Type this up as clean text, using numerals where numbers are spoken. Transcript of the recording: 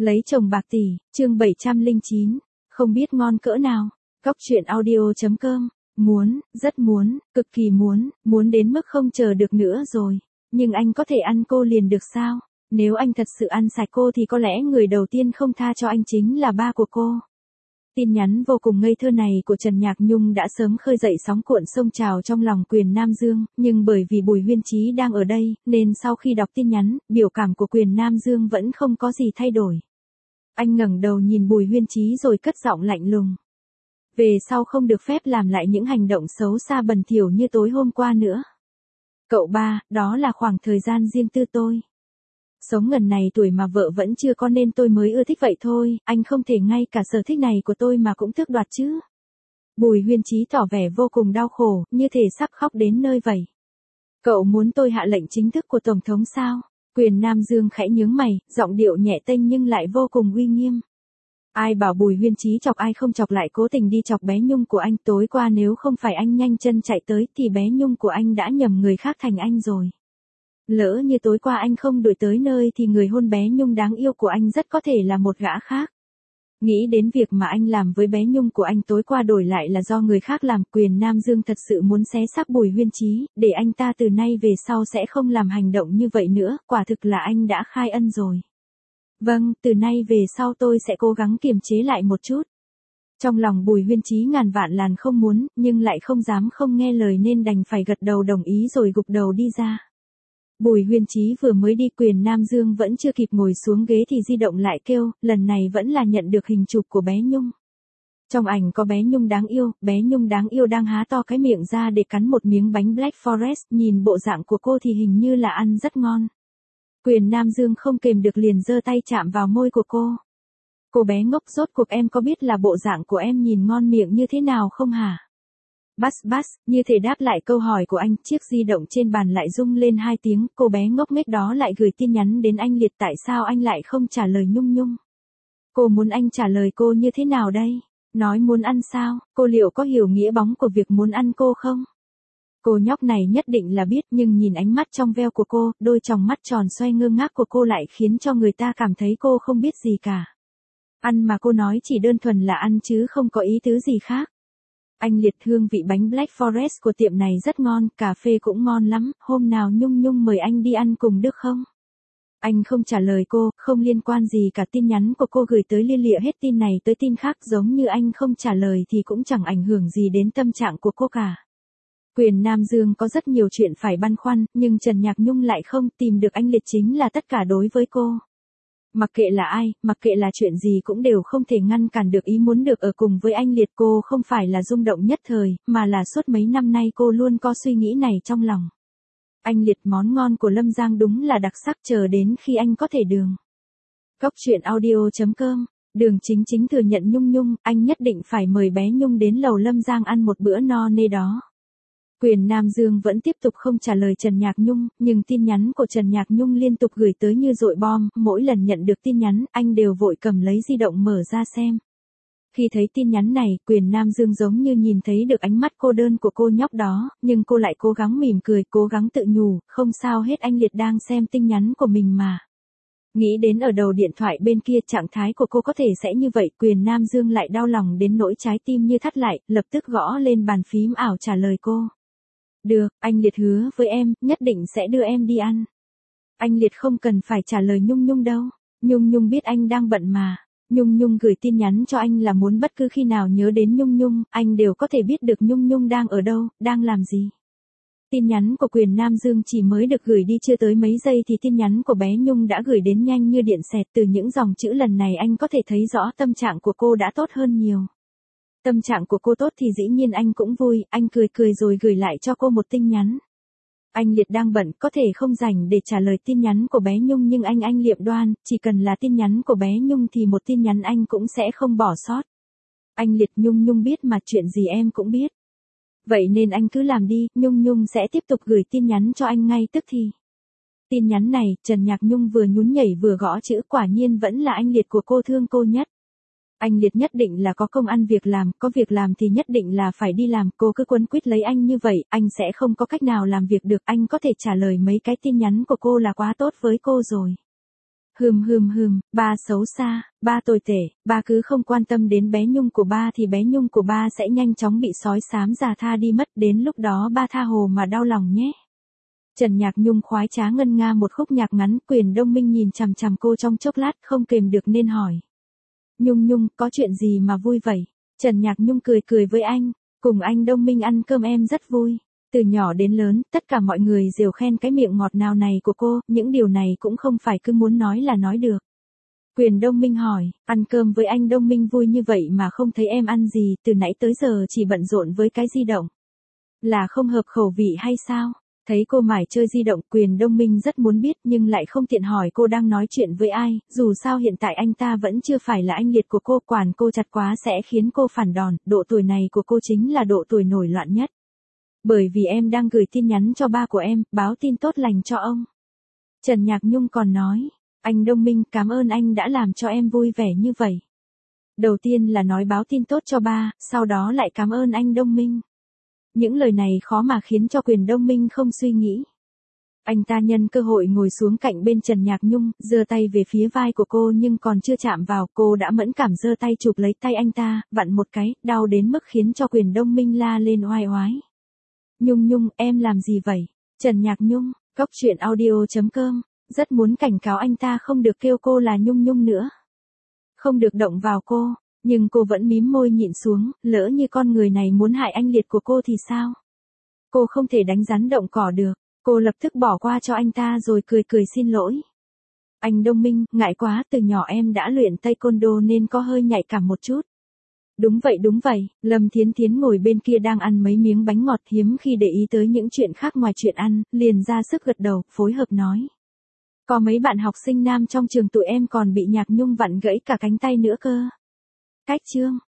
Lấy chồng bạc tỷ, chương 709, không biết ngon cỡ nào. Góc truyện audio.com, muốn, rất muốn, cực kỳ muốn đến mức không chờ được nữa rồi. Nhưng anh có thể ăn cô liền được sao? Nếu anh thật sự ăn sạch cô thì có lẽ người đầu tiên không tha cho anh chính là ba của cô. Tin nhắn vô cùng ngây thơ này của Trần Nhạc Nhung đã sớm khơi dậy sóng cuộn sông trào trong lòng Quyền Nam Dương, nhưng bởi vì Bùi Huyên Chí đang ở đây, nên sau khi đọc tin nhắn, biểu cảm của Quyền Nam Dương vẫn không có gì thay đổi. Anh ngẩng đầu nhìn Bùi Huyên Chí rồi cất giọng lạnh lùng. Về sau không được phép làm lại những hành động xấu xa bẩn thỉu như tối hôm qua nữa. Cậu ba, đó là khoảng thời gian riêng tư tôi. Sống ngần này tuổi mà vợ vẫn chưa có nên tôi mới ưa thích vậy thôi, anh không thể ngay cả sở thích này của tôi mà cũng tước đoạt chứ. Bùi Huyên Chí tỏ vẻ vô cùng đau khổ, như thể sắp khóc đến nơi vậy. Cậu muốn tôi hạ lệnh chính thức của Tổng thống sao? Quyền Nam Dương khẽ nhướng mày, giọng điệu nhẹ tênh nhưng lại vô cùng uy nghiêm. Ai bảo Bùi Huyên Chí chọc ai không chọc lại cố tình đi chọc bé Nhung của anh, tối qua nếu không phải anh nhanh chân chạy tới thì bé Nhung của anh đã nhầm người khác thành anh rồi. Lỡ như tối qua anh không đuổi tới nơi thì người hôn bé Nhung đáng yêu của anh rất có thể là một gã khác. Nghĩ đến việc mà anh làm với bé Nhung của anh tối qua đổi lại là do người khác làm, Quyền Nam Dương thật sự muốn xé xác Bùi Huyên Chí, để anh ta từ nay về sau sẽ không làm hành động như vậy nữa, quả thực là anh đã khai ân rồi. Vâng, từ nay về sau tôi sẽ cố gắng kiềm chế lại một chút. Trong lòng Bùi Huyên Chí ngàn vạn làn không muốn, nhưng lại không dám không nghe lời nên đành phải gật đầu đồng ý rồi gục đầu đi ra. Bùi Huyên Chí vừa mới đi, Quyền Nam Dương vẫn chưa kịp ngồi xuống ghế thì di động lại kêu, lần này vẫn là nhận được hình chụp của bé Nhung. Trong ảnh có bé Nhung đáng yêu đang há to cái miệng ra để cắn một miếng bánh Black Forest, nhìn bộ dạng của cô thì hình như là ăn rất ngon. Quyền Nam Dương không kềm được liền giơ tay chạm vào môi của cô. Cô bé ngốc, rốt cuộc em có biết là bộ dạng của em nhìn ngon miệng như thế nào không hả? Bass, như thể đáp lại câu hỏi của anh, chiếc di động trên bàn lại rung lên 2 tiếng, cô bé ngốc nghếch đó lại gửi tin nhắn đến anh Liệt, tại sao anh lại không trả lời Nhung Nhung? Cô muốn anh trả lời cô như thế nào đây? Nói muốn ăn sao, cô liệu có hiểu nghĩa bóng của việc muốn ăn cô không? Cô nhóc này nhất định là biết, nhưng nhìn ánh mắt trong veo của cô, đôi tròng mắt tròn xoay ngơ ngác của cô lại khiến cho người ta cảm thấy cô không biết gì cả. Ăn mà cô nói chỉ đơn thuần là ăn chứ không có ý tứ gì khác. Anh Liệt, hương vị bánh Black Forest của tiệm này rất ngon, cà phê cũng ngon lắm, hôm nào Nhung Nhung mời anh đi ăn cùng được không? Anh không trả lời cô, không liên quan gì cả, tin nhắn của cô gửi tới lia lịa hết tin này tới tin khác, giống như anh không trả lời thì cũng chẳng ảnh hưởng gì đến tâm trạng của cô cả. Quyền Nam Dương có rất nhiều chuyện phải băn khoăn, nhưng Trần Nhạc Nhung lại không, tìm được anh Liệt chính là tất cả đối với cô. Mặc kệ là ai, mặc kệ là chuyện gì cũng đều không thể ngăn cản được ý muốn được ở cùng với anh Liệt. Cô không phải là rung động nhất thời, mà là suốt mấy năm nay cô luôn có suy nghĩ này trong lòng. Anh Liệt, món ngon của Lâm Giang đúng là đặc sắc, chờ đến khi anh có thể đường. Góc truyện audio.com, Đường Chính thừa nhận Nhung Nhung, anh nhất định phải mời bé Nhung đến lầu Lâm Giang ăn một bữa no nê đó. Quyền Nam Dương vẫn tiếp tục không trả lời Trần Nhạc Nhung, nhưng tin nhắn của Trần Nhạc Nhung liên tục gửi tới như dội bom, mỗi lần nhận được tin nhắn, anh đều vội cầm lấy di động mở ra xem. Khi thấy tin nhắn này, Quyền Nam Dương giống như nhìn thấy được ánh mắt cô đơn của cô nhóc đó, nhưng cô lại cố gắng mỉm cười, cố gắng tự nhủ, không sao hết, anh Liệt đang xem tin nhắn của mình mà. Nghĩ đến ở đầu điện thoại bên kia trạng thái của cô có thể sẽ như vậy, Quyền Nam Dương lại đau lòng đến nỗi trái tim như thắt lại, lập tức gõ lên bàn phím ảo trả lời cô. Được, anh Liệt hứa với em, nhất định sẽ đưa em đi ăn. Anh Liệt không cần phải trả lời Nhung Nhung đâu. Nhung Nhung biết anh đang bận mà. Nhung Nhung gửi tin nhắn cho anh là muốn bất cứ khi nào nhớ đến Nhung Nhung, anh đều có thể biết được Nhung Nhung đang ở đâu, đang làm gì. Tin nhắn của Quyền Nam Dương chỉ mới được gửi đi chưa tới mấy giây thì tin nhắn của bé Nhung đã gửi đến nhanh như điện xẹt, từ những dòng chữ lần này anh có thể thấy rõ tâm trạng của cô đã tốt hơn nhiều. Tâm trạng của cô tốt thì dĩ nhiên anh cũng vui, anh cười rồi gửi lại cho cô một tin nhắn. Anh Liệt đang bận, có thể không rảnh để trả lời tin nhắn của bé Nhung, nhưng anh liệm đoan, chỉ cần là tin nhắn của bé Nhung thì một tin nhắn anh cũng sẽ không bỏ sót. Anh Liệt, Nhung biết mà, chuyện gì em cũng biết. Vậy nên anh cứ làm đi, Nhung sẽ tiếp tục gửi tin nhắn cho anh ngay tức thì. Tin nhắn này, Trần Nhạc Nhung vừa nhún nhảy vừa gõ chữ, quả nhiên vẫn là anh Liệt của cô thương cô nhất. Anh Liệt nhất định là có công ăn việc làm, có việc làm thì nhất định là phải đi làm, cô cứ quấn quýt lấy anh như vậy, anh sẽ không có cách nào làm việc được, anh có thể trả lời mấy cái tin nhắn của cô là quá tốt với cô rồi. Ba xấu xa, ba tồi tệ, ba cứ không quan tâm đến bé Nhung của ba thì bé Nhung của ba sẽ nhanh chóng bị sói xám già tha đi mất, đến lúc đó ba tha hồ mà đau lòng nhé. Trần Nhạc Nhung khoái trá ngân nga một khúc nhạc ngắn, Quyền Đông Minh nhìn chằm chằm cô trong chốc lát không kềm được nên hỏi. Nhung, có chuyện gì mà vui vậy? Trần Nhạc Nhung cười cười với anh, cùng anh Đông Minh ăn cơm em rất vui. Từ nhỏ đến lớn, tất cả mọi người đều khen cái miệng ngọt ngào này của cô, những điều này cũng không phải cứ muốn nói là nói được. Quyền Đông Minh hỏi, ăn cơm với anh Đông Minh vui như vậy mà không thấy em ăn gì, từ nãy tới giờ chỉ bận rộn với cái di động. Là không hợp khẩu vị hay sao? Thấy cô mải chơi di động, Quyền Đông Minh rất muốn biết nhưng lại không tiện hỏi cô đang nói chuyện với ai, dù sao hiện tại anh ta vẫn chưa phải là anh liệt của cô, quản cô chặt quá sẽ khiến cô phản đòn, độ tuổi này của cô chính là độ tuổi nổi loạn nhất. Bởi vì em đang gửi tin nhắn cho ba của em, báo tin tốt lành cho ông. Trần Nhạc Nhung còn nói, anh Đông Minh cảm ơn anh đã làm cho em vui vẻ như vậy. Đầu tiên là nói báo tin tốt cho ba, sau đó lại cảm ơn anh Đông Minh. Những lời này khó mà khiến cho Quyền Đông Minh không suy nghĩ. Anh ta nhân cơ hội ngồi xuống cạnh bên Trần Nhạc Nhung, giơ tay về phía vai của cô nhưng còn chưa chạm vào, cô đã mẫn cảm giơ tay chụp lấy tay anh ta, vặn một cái, đau đến mức khiến cho Quyền Đông Minh la lên oai oái. Nhung, em làm gì vậy? Trần Nhạc Nhung, Coctruyện.audio.com, rất muốn cảnh cáo anh ta không được kêu cô là Nhung nữa. Không được động vào cô, nhưng cô vẫn mím môi nhịn xuống, lỡ như con người này muốn hại anh liệt của cô thì sao? Cô không thể đánh rắn động cỏ được, cô lập tức bỏ qua cho anh ta rồi cười cười xin lỗi. Anh Đông Minh, ngại quá, từ nhỏ em đã luyện taekwondo nên có hơi nhạy cảm một chút. Đúng vậy, Lâm Thiến Thiến ngồi bên kia đang ăn mấy miếng bánh ngọt, hiếm khi để ý tới những chuyện khác ngoài chuyện ăn, liền ra sức gật đầu, phối hợp nói. Có mấy bạn học sinh nam trong trường tụi em còn bị Nhạc Nhung vặn gãy cả cánh tay nữa cơ. Cách chương.